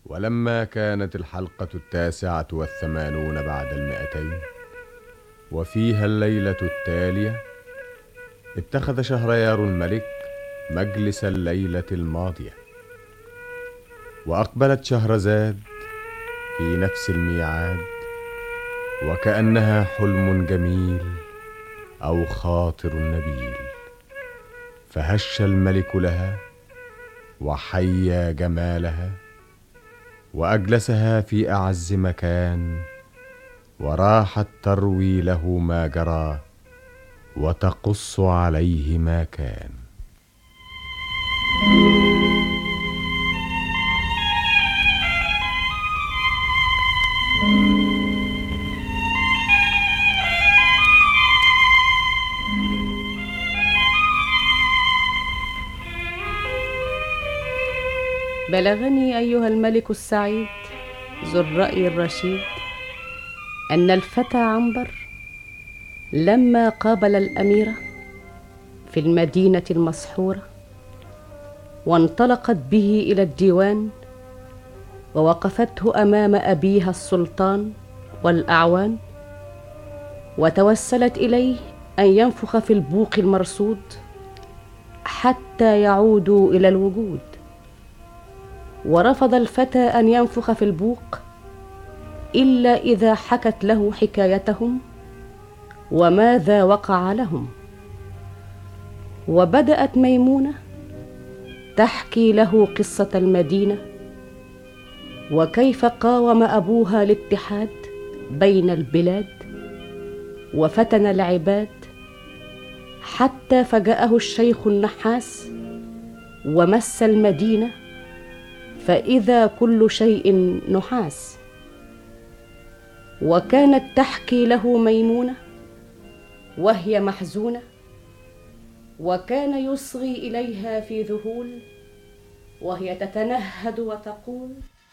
ولما كانت الحلقة 89 بعد 200 وفيها الليلة التالية، اتخذ شهريار الملك مجلس الليلة الماضية، وأقبلت شهرزاد في نفس الميعاد، وكأنها حلم جميل أو خاطر نبيل، فهش الملك لها وحيا جمالها وأجلسها في أعز مكان، وراحت تروي له ما جرى وتقص عليه ما كان. بلغني أيها الملك السعيد ذو الرأي الرشيد أن الفتى عنبر لما قابل الأميرة في المدينة المسحورة وانطلقت به إلى الديوان، ووقفته أمام أبيها السلطان والأعوان، وتوسلت إليه أن ينفخ في البوق المرصود حتى يعودوا إلى الوجود. ورفض الفتى أن ينفخ في البوق إلا إذا حكت له حكايتهم وماذا وقع لهم. وبدأت ميمونة تحكي له قصة المدينة، وكيف قاوم أبوها الاتحاد بين البلاد وفتن العباد، حتى فجأه الشيخ النحاس ومس المدينة فإذا كل شيء نحاس. وكانت تحكي له ميمونة وهي محزونة، وكان يصغي إليها في ذهول وهي تتنهد وتقول: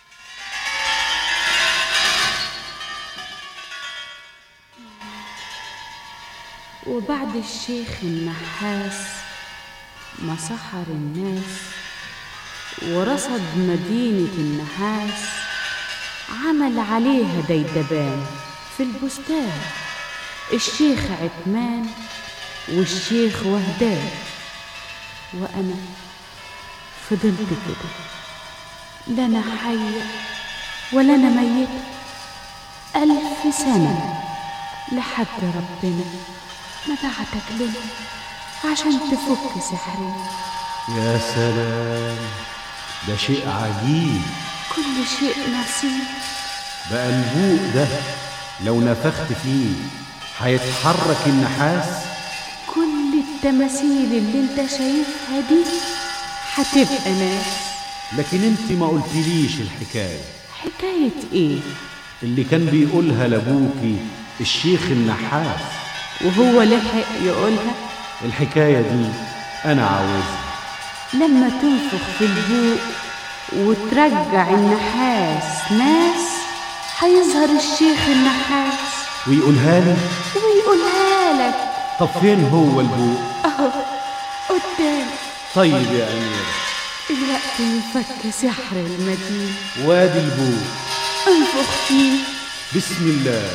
وبعد الشيخ النحاس ما سحر الناس ورصد مدينة النحاس، عمل عليها ديدبان في البستان، الشيخ عثمان والشيخ وهدان. وأنا فضلت كده، لا أنا حية ولا أنا ميتة، 1000 سنة لحد ربنا ما بعتك لنا عشان تفك سحرنا. يا سلام، ده شيء عجيب. كل شيء نصيب. بقى البوق ده لو نفخت فيه هيتحرك النحاس. كل التماثيل اللي انت شايفها دي هتبقى ناس. لكن انت ما قلتليش الحكاية. حكاية ايه؟ اللي كان بيقولها لابوكي الشيخ النحاس وهو لحق يقولها. الحكاية دي انا عاوزها. لما تنفخ في البوق وترجع النحاس ناس، هيظهر الشيخ النحاس ويقولها لي ويقولها لك. طب فين هو البوق؟ اهو قدام. طيب يا أميرة، الوقت ينفك سحر المدينة. وادي البوق، انفخ فيه. بسم الله.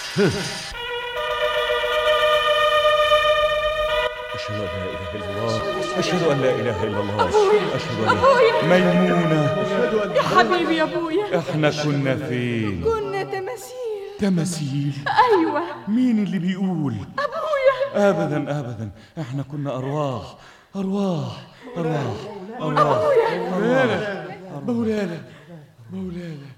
أشهد أن لا إله إلا الله، أشهد أن لا إله إلا الله، أشهد أن ميمونة يا حبيبي يا أبويا، إحنا كنا فين؟ كنا تماثيل. تماثيل؟ أيوة. مين اللي بيقول؟ أبويا. أبدا أبدا، إحنا كنا أرواح أرواح أرواح أرواح. مولانا مولانا مولانا.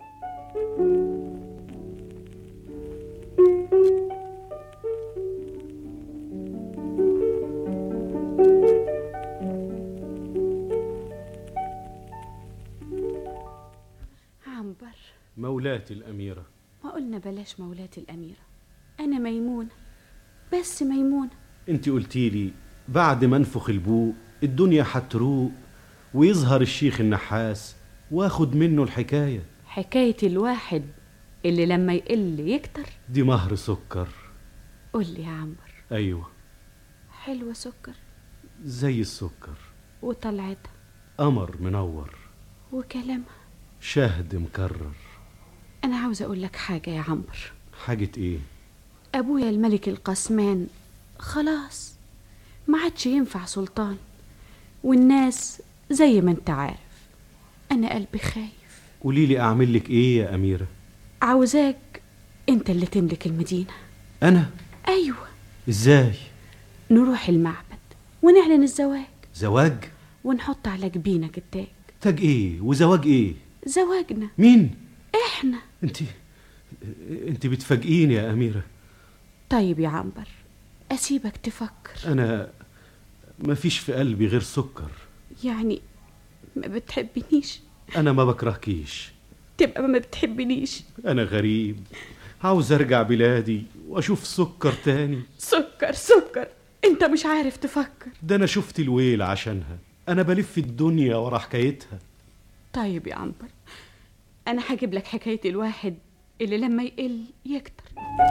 عنبر. مولاتي الأميرة. ما قلنا بلاش مولاتي الأميرة، أنا ميمونة، بس ميمونة. انت قلتيلي بعد ما انفخ البوق الدنيا هتروق ويظهر الشيخ النحاس واخد منه الحكاية. حكاية الواحد اللي لما يقل يكتر. دي مهر سكر. قول لي يا عنبر. أيوة. حلوة سكر زي السكر. وطلعتها قمر منور. وكلامها شهد مكرر. أنا عاوزة أقول لك حاجة يا عنبر. حاجة إيه؟ أبويا الملك القسمان خلاص ما عادش ينفع سلطان، والناس زي ما انت عارف. أنا قلبي خايف. قوليلي أعمل لك إيه يا أميرة؟ عاوزاك انت اللي تملك المدينة. أنا؟ أيوة. إزاي؟ نروح المعبد ونعلن الزواج. زواج؟ ونحط على جبينك التاج. تاج إيه وزواج إيه؟ زواجنا. مين؟ إحنا. انت بتفاجئيني يا أميرة. طيب يا عنبر أسيبك تفكر. أنا مفيش في قلبي غير سكر. يعني ما بتحبنيش؟ أنا ما بكرهكيش. تبقى ما بتحبنيش. أنا غريب عاوز أرجع بلادي وأشوف سكر تاني. سكر أنت مش عارف تفكر. ده أنا شفت الويل عشانها. أنا بلف الدنيا ورا حكايتها. طيب يا عنبر أنا هجيب لك حكاية الواحد اللي لما يقل يكتر.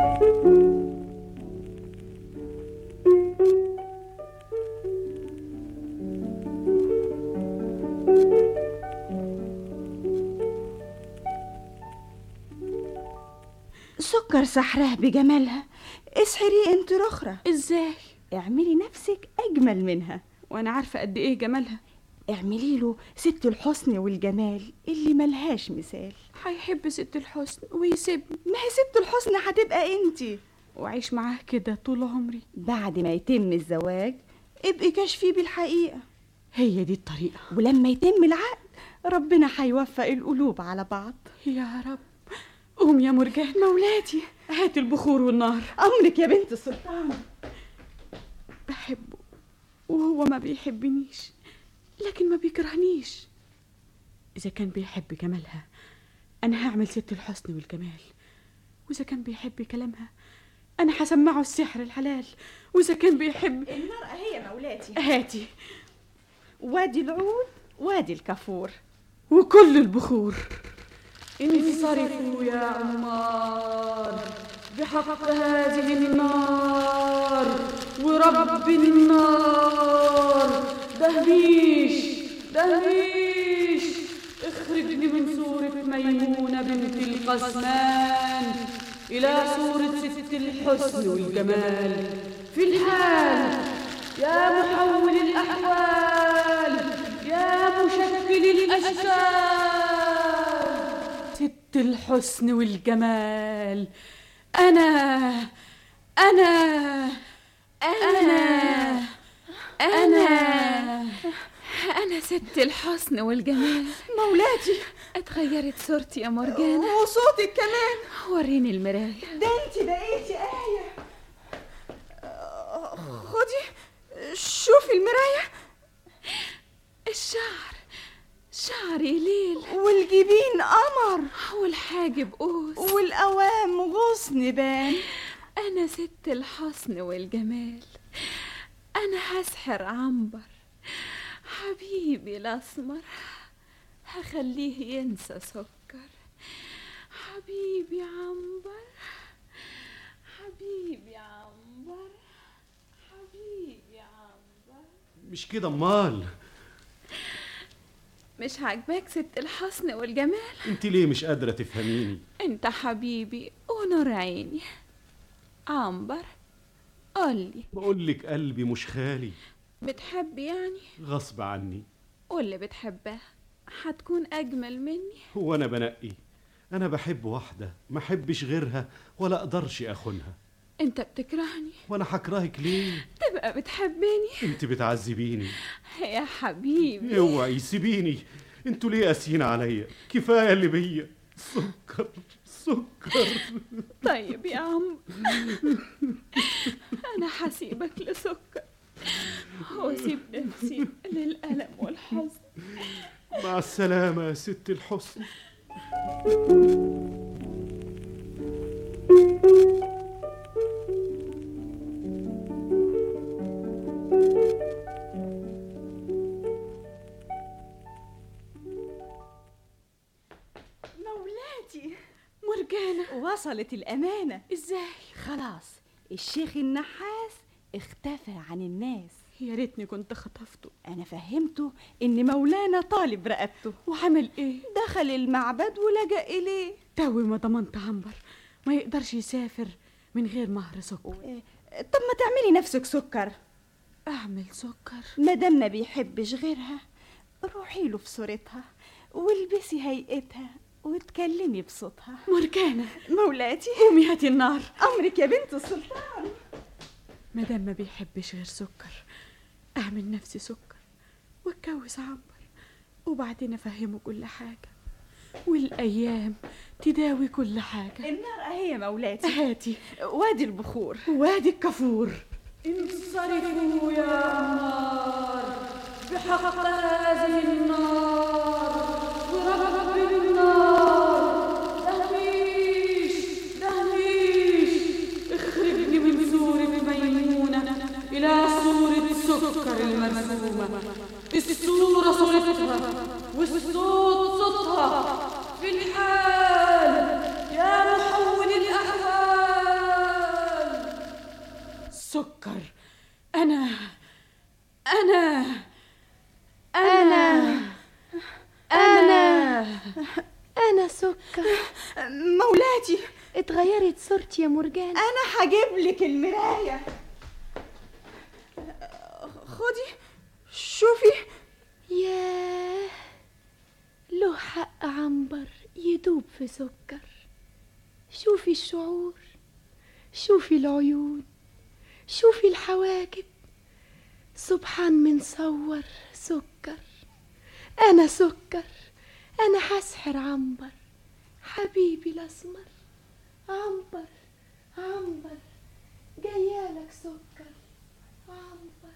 سكر سحراه بجمالها، اسحري انت رخرة. ازاي؟ اعملي نفسك اجمل منها. وانا عارفة قد ايه جمالها. اعملي له ست الحسن والجمال اللي ملهاش مثال. هيحب ست الحسن ويسيبني. ما هي ست الحسن هتبقى انتي، وعيش معاه كده طول عمري. بعد ما يتم الزواج ابقي كشفيه بالحقيقة. هي دي الطريقة. ولما يتم العقد ربنا هيوفق القلوب على بعض. يا رب. قوم يا مرجان. مولاتي هات البخور والنار. أمرك يا بنت السلطان. بحبه وهو ما بيحبنيش، لكن ما بيكرهنيش. إذا كان بيحب جمالها أنا هعمل ست الحسن والجمال، وإذا كان بيحب كلامها أنا هسمعه السحر الحلال، وإذا كان بيحب النار هي مولاتي. هاتي. وادي العود وادي الكافور وكل البخور. انصرفوا يا عمار بحق هذه النار ورب النار. دهميش اخرجني من صورة ميمونة بنت القسمان إلى صورة ست الحسن والجمال في الحال. يا محول الأحوال يا مشكل الأشكال، ست الحسن والجمال. أنا ست الحسن والجمال. مولاتي اتغيرت صورتي يا مرجانة، وصوتك كمان. وريني المراية. ده انت بقيتي آية. خدي شوفي المراية. شعري ليل، والجبين قمر، والحاجب قوس، والقوام غصن بان. أنا ست الحسن والجمال. أنا هسحر عنبر حبيبي الأسمر، هخليه ينسى سكر. حبيبي عنبر، حبيبي عنبر، حبيبي عنبر. مش كده امال؟ مش عاجباك ست الحسن والجمال؟ انت ليه مش قادرة تفهميني؟ انت حبيبي ونور عيني. عنبر قولي، بقولك قلبي مش خالي. بتحب يعني؟ غصب عني. واللي بتحبها هتكون أجمل مني. هو أنا بنقي؟ أنا بحب واحدة ما أحبش غيرها ولا أقدرش أخونها. انت بتكرهني وأنا هكرهك ليه؟ تبقى بتحبني. انت بتعذبيني يا حبيبي. اوعي سيبيني. انتوا ليه قاسيين عليا؟ كفايه اللي بيا. سكر. طيب يا عم انا هسيبك لسكر واسيب نفسي للألم والحزن. مع السلامه يا ست الحسن. مرجانة وصلت الأمانة. ازاي؟ خلاص الشيخ النحاس اختفى عن الناس. يا ريتني كنت خطفته. أنا فهمته إن مولانا طالب رقبته. وعمل إيه؟ دخل المعبد ولجأ إليه. توي ما ضمنت عنبر ما يقدرش يسافر من غير مهر سكر. طب ما تعملي نفسك سكر. أعمل سكر؟ مادام ما بيحبش غيرها روحي له في صورتها والبسي هيئتها وتكلمي بصوتها. مرجانة مولاتي قومي هاتي النار. أمرك يا بنت السلطان. مادام ما بيحبش غير سكر أعمل نفسي سكر واتجوز عنبر وبعدين أفهمه كل حاجة والأيام تداوي كل حاجة. النار أهي يا مولاتي. هاتي. وادي البخور وادي الكافور. انصرفوا يا أنهار بحق هذه النار ورب النار. دهميش اخرجني من صورة ميمونة إلى صورة سكر المرسومة. الصورة صورتها والصوت صوتها في الحال يا محول الأحوال. سكر. أنا سكر. مولاتي اتغيرت صورتي يا مرجان. أنا هجيب لك المراية. خدي شوفي. ياه، له حق عنبر يدوب في سكر. شوفي الشعور، شوفي العيون، شوفي الحواجب. سبحان من صور سكر. أنا سكر، أنا هسحر عنبر حبيبي الأسمر. عنبر جايالك سكر. عنبر.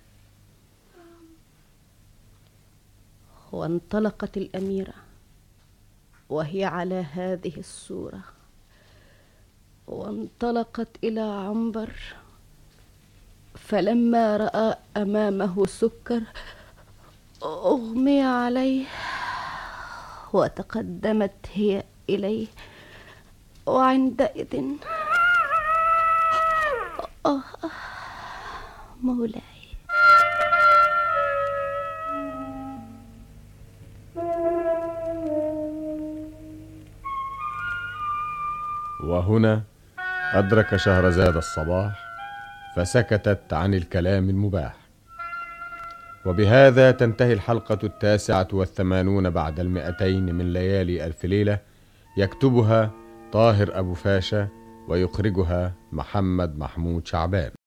وانطلقت الأميرة وهي على هذه الصورة، وانطلقت إلى عنبر، فلما رأى أمامه سكر أغمي عليه، وتقدمت هي إليه، وعندئذ مولاي. وهنا أدرك شهرزاد الصباح فسكتت عن الكلام المباح. وبهذا تنتهي الحلقة 89 بعد 200 من ليالي ألف ليلة، يكتبها طاهر أبو فاشا ويخرجها محمد محمود شعبان.